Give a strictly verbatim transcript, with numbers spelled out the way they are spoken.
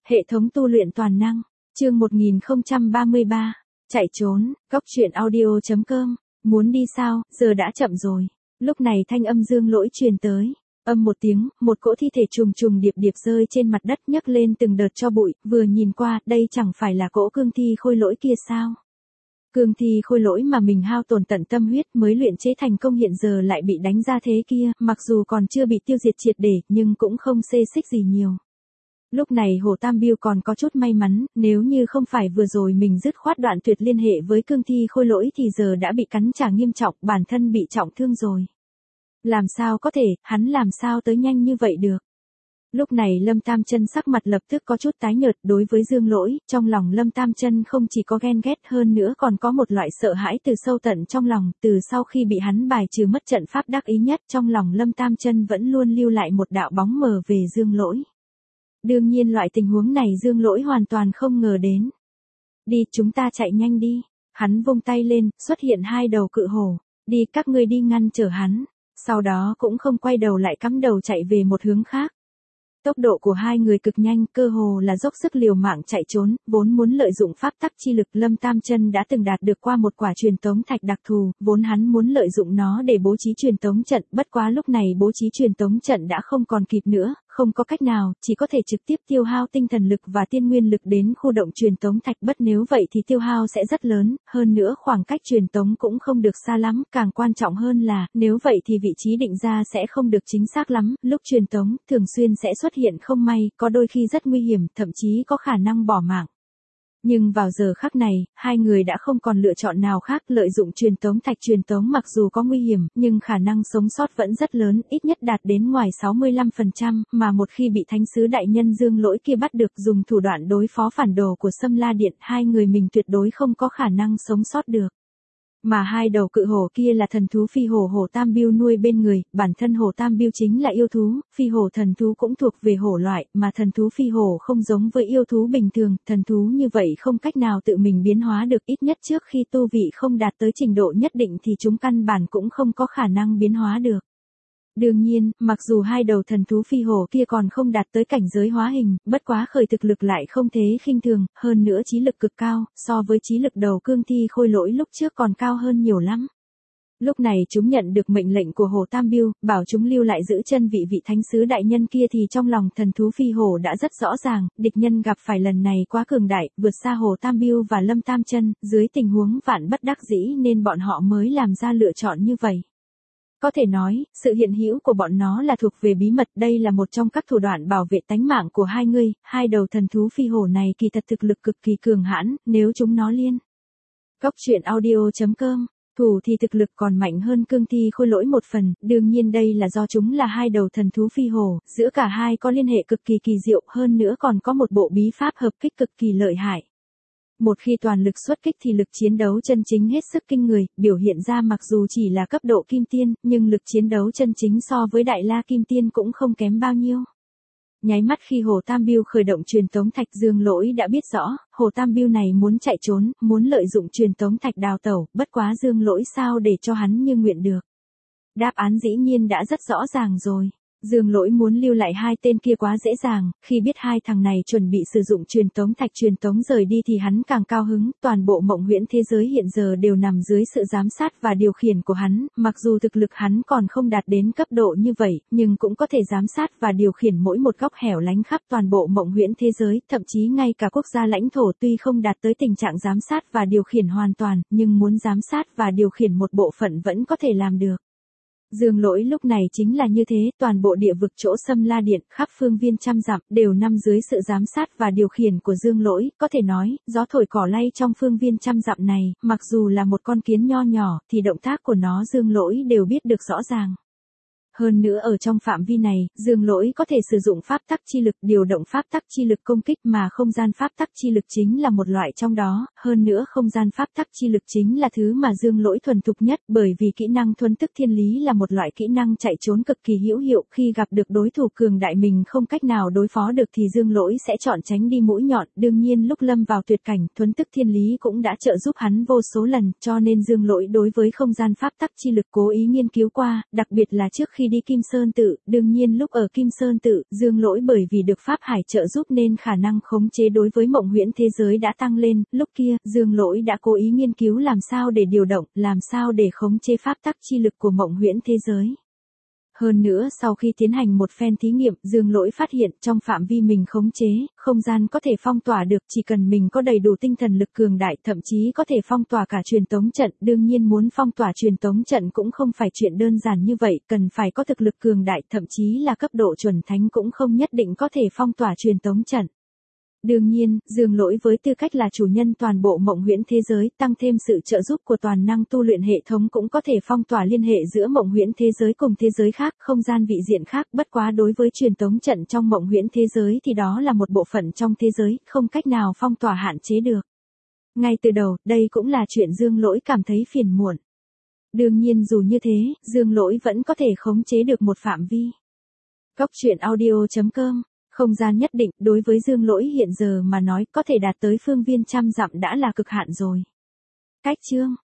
Hệ thống tu luyện toàn năng, chương một nghìn không trăm ba mươi ba, chạy trốn, góc truyện audio chấm com, muốn đi sao, giờ đã chậm rồi. Lúc này thanh âm Dương Lỗi truyền tới, âm một tiếng, một cỗ thi thể trùng trùng điệp điệp rơi trên mặt đất nhấc lên từng đợt cho bụi, vừa nhìn qua, đây chẳng phải là cỗ cương thi khôi lỗi kia sao? Cương thi khôi lỗi mà mình hao tổn tận tâm huyết mới luyện chế thành công hiện giờ lại bị đánh ra thế kia, mặc dù còn chưa bị tiêu diệt triệt để, nhưng cũng không xê xích gì nhiều. Lúc này Hồ Tam Biêu còn có chút may mắn, nếu như không phải vừa rồi mình dứt khoát đoạn tuyệt liên hệ với cương thi khôi lỗi thì giờ đã bị cắn trả nghiêm trọng, bản thân bị trọng thương rồi. Làm sao có thể, hắn làm sao tới nhanh như vậy được? Lúc này Lâm Tam Chân sắc mặt lập tức có chút tái nhợt, đối với Dương Lỗi, trong lòng Lâm Tam Chân không chỉ có ghen ghét hơn nữa còn có một loại sợ hãi từ sâu tận trong lòng, từ sau khi bị hắn bài trừ mất trận pháp đắc ý nhất, trong lòng Lâm Tam Chân vẫn luôn lưu lại một đạo bóng mờ về Dương Lỗi. Đương nhiên loại tình huống này Dương Lỗi hoàn toàn không ngờ đến. Đi, chúng ta chạy nhanh đi. Hắn vung tay lên, xuất hiện hai đầu cự hổ. Đi, các ngươi đi ngăn trở hắn. Sau đó cũng không quay đầu lại cắm đầu chạy về một hướng khác. Tốc độ của hai người cực nhanh, cơ hồ là dốc sức liều mạng chạy trốn, vốn muốn lợi dụng pháp tắc chi lực. Lâm Tam Chân đã từng đạt được qua một quả truyền tống thạch đặc thù, vốn hắn muốn lợi dụng nó để bố trí truyền tống trận, bất quá lúc này bố trí truyền tống trận đã không còn kịp nữa, không có cách nào, chỉ có thể trực tiếp tiêu hao tinh thần lực và tiên nguyên lực đến khu động truyền tống thạch, bất nếu vậy thì tiêu hao sẽ rất lớn, hơn nữa khoảng cách truyền tống cũng không được xa lắm, càng quan trọng hơn là, nếu vậy thì vị trí định ra sẽ không được chính xác lắm, lúc truyền tống, thường xuyên sẽ xuất hiện không may, có đôi khi rất nguy hiểm, thậm chí có khả năng bỏ mạng. Nhưng vào giờ khắc này, hai người đã không còn lựa chọn nào khác, lợi dụng truyền tống thạch truyền tống mặc dù có nguy hiểm, nhưng khả năng sống sót vẫn rất lớn, ít nhất đạt đến ngoài sáu mươi lăm phần trăm, mà một khi bị thánh sứ đại nhân Dương Lỗi kia bắt được dùng thủ đoạn đối phó phản đồ của Sâm La Điện, hai người mình tuyệt đối không có khả năng sống sót được. Mà hai đầu cự hổ kia là thần thú phi hổ Hồ Tam Biêu nuôi bên người, bản thân Hồ Tam Biêu chính là yêu thú, phi hổ thần thú cũng thuộc về hổ loại, mà thần thú phi hổ không giống với yêu thú bình thường, thần thú như vậy không cách nào tự mình biến hóa được, ít nhất trước khi tu vị không đạt tới trình độ nhất định thì chúng căn bản cũng không có khả năng biến hóa được. Đương nhiên, mặc dù hai đầu thần thú phi hổ kia còn không đạt tới cảnh giới hóa hình, bất quá khởi thực lực lại không thế khinh thường, hơn nữa trí lực cực cao, so với trí lực đầu cương thi khôi lỗi lúc trước còn cao hơn nhiều lắm. Lúc này chúng nhận được mệnh lệnh của Hồ Tam Biêu, bảo chúng lưu lại giữ chân vị vị thánh sứ đại nhân kia thì trong lòng thần thú phi hổ đã rất rõ ràng, địch nhân gặp phải lần này quá cường đại, vượt xa Hồ Tam Biêu và Lâm Tam Chân, dưới tình huống vạn bất đắc dĩ nên bọn họ mới làm ra lựa chọn như vậy. Có thể nói, sự hiện hữu của bọn nó là thuộc về bí mật, đây là một trong các thủ đoạn bảo vệ tánh mạng của hai người, hai đầu thần thú phi hổ này kỳ thật thực lực cực kỳ cường hãn, nếu chúng nó liên. Góc truyện audio chấm com, thủ thì thực lực còn mạnh hơn cương thi khôi lỗi một phần, đương nhiên đây là do chúng là hai đầu thần thú phi hổ, giữa cả hai có liên hệ cực kỳ kỳ diệu, hơn nữa còn có một bộ bí pháp hợp kích cực kỳ lợi hại. Một khi toàn lực xuất kích thì lực chiến đấu chân chính hết sức kinh người, biểu hiện ra mặc dù chỉ là cấp độ kim tiên, nhưng lực chiến đấu chân chính so với đại la kim tiên cũng không kém bao nhiêu. Nháy mắt khi Hồ Tam Biêu khởi động truyền tống thạch, Dương Lỗi đã biết rõ, Hồ Tam Biêu này muốn chạy trốn, muốn lợi dụng truyền tống thạch đào tẩu, bất quá Dương Lỗi sao để cho hắn như nguyện được. Đáp án dĩ nhiên đã rất rõ ràng rồi. Dương Lỗi muốn lưu lại hai tên kia quá dễ dàng, khi biết hai thằng này chuẩn bị sử dụng truyền tống thạch truyền tống rời đi thì hắn càng cao hứng, toàn bộ mộng huyễn thế giới hiện giờ đều nằm dưới sự giám sát và điều khiển của hắn, mặc dù thực lực hắn còn không đạt đến cấp độ như vậy, nhưng cũng có thể giám sát và điều khiển mỗi một góc hẻo lánh khắp toàn bộ mộng huyễn thế giới, thậm chí ngay cả quốc gia lãnh thổ tuy không đạt tới tình trạng giám sát và điều khiển hoàn toàn, nhưng muốn giám sát và điều khiển một bộ phận vẫn có thể làm được. Dương Lỗi lúc này chính là như thế, toàn bộ địa vực chỗ Sâm La Điện, khắp phương viên trăm dặm, đều nằm dưới sự giám sát và điều khiển của Dương Lỗi, có thể nói, gió thổi cỏ lay trong phương viên trăm dặm này, mặc dù là một con kiến nho nhỏ, thì động tác của nó Dương Lỗi đều biết được rõ ràng. Hơn nữa ở trong phạm vi này, Dương Lỗi có thể sử dụng pháp tắc chi lực điều động pháp tắc chi lực công kích mà không gian pháp tắc chi lực chính là một loại trong đó, hơn nữa không gian pháp tắc chi lực chính là thứ mà Dương Lỗi thuần thục nhất, bởi vì kỹ năng thuần tức thiên lý là một loại kỹ năng chạy trốn cực kỳ hữu hiệu, khi gặp được đối thủ cường đại mình không cách nào đối phó được thì Dương Lỗi sẽ chọn tránh đi mũi nhọn, đương nhiên lúc lâm vào tuyệt cảnh, thuần tức thiên lý cũng đã trợ giúp hắn vô số lần, cho nên Dương Lỗi đối với không gian pháp tắc chi lực cố ý nghiên cứu qua, đặc biệt là trước khi khi đi Kim Sơn Tự, đương nhiên lúc ở Kim Sơn Tự, Dương Lỗi bởi vì được Pháp Hải trợ giúp nên khả năng khống chế đối với mộng huyễn thế giới đã tăng lên, lúc kia, Dương Lỗi đã cố ý nghiên cứu làm sao để điều động, làm sao để khống chế pháp tắc chi lực của mộng huyễn thế giới. Hơn nữa sau khi tiến hành một phen thí nghiệm, Dương Lỗi phát hiện trong phạm vi mình khống chế, không gian có thể phong tỏa được, chỉ cần mình có đầy đủ tinh thần lực cường đại, thậm chí có thể phong tỏa cả truyền tống trận. Đương nhiên muốn phong tỏa truyền tống trận cũng không phải chuyện đơn giản như vậy, cần phải có thực lực cường đại, thậm chí là cấp độ chuẩn thánh cũng không nhất định có thể phong tỏa truyền tống trận. Đương nhiên, Dương Lỗi với tư cách là chủ nhân toàn bộ mộng huyễn thế giới, tăng thêm sự trợ giúp của toàn năng tu luyện hệ thống cũng có thể phong tỏa liên hệ giữa mộng huyễn thế giới cùng thế giới khác, không gian vị diện khác, bất quá đối với truyền tống trận trong mộng huyễn thế giới thì đó là một bộ phận trong thế giới, không cách nào phong tỏa hạn chế được. Ngay từ đầu, đây cũng là chuyện Dương Lỗi cảm thấy phiền muộn. Đương nhiên dù như thế, Dương Lỗi vẫn có thể khống chế được một phạm vi. Góc truyện audio chấm com. Không gian nhất định, đối với Dương Lỗi hiện giờ mà nói, có thể đạt tới phương viên trăm dặm đã là cực hạn rồi. Cách chương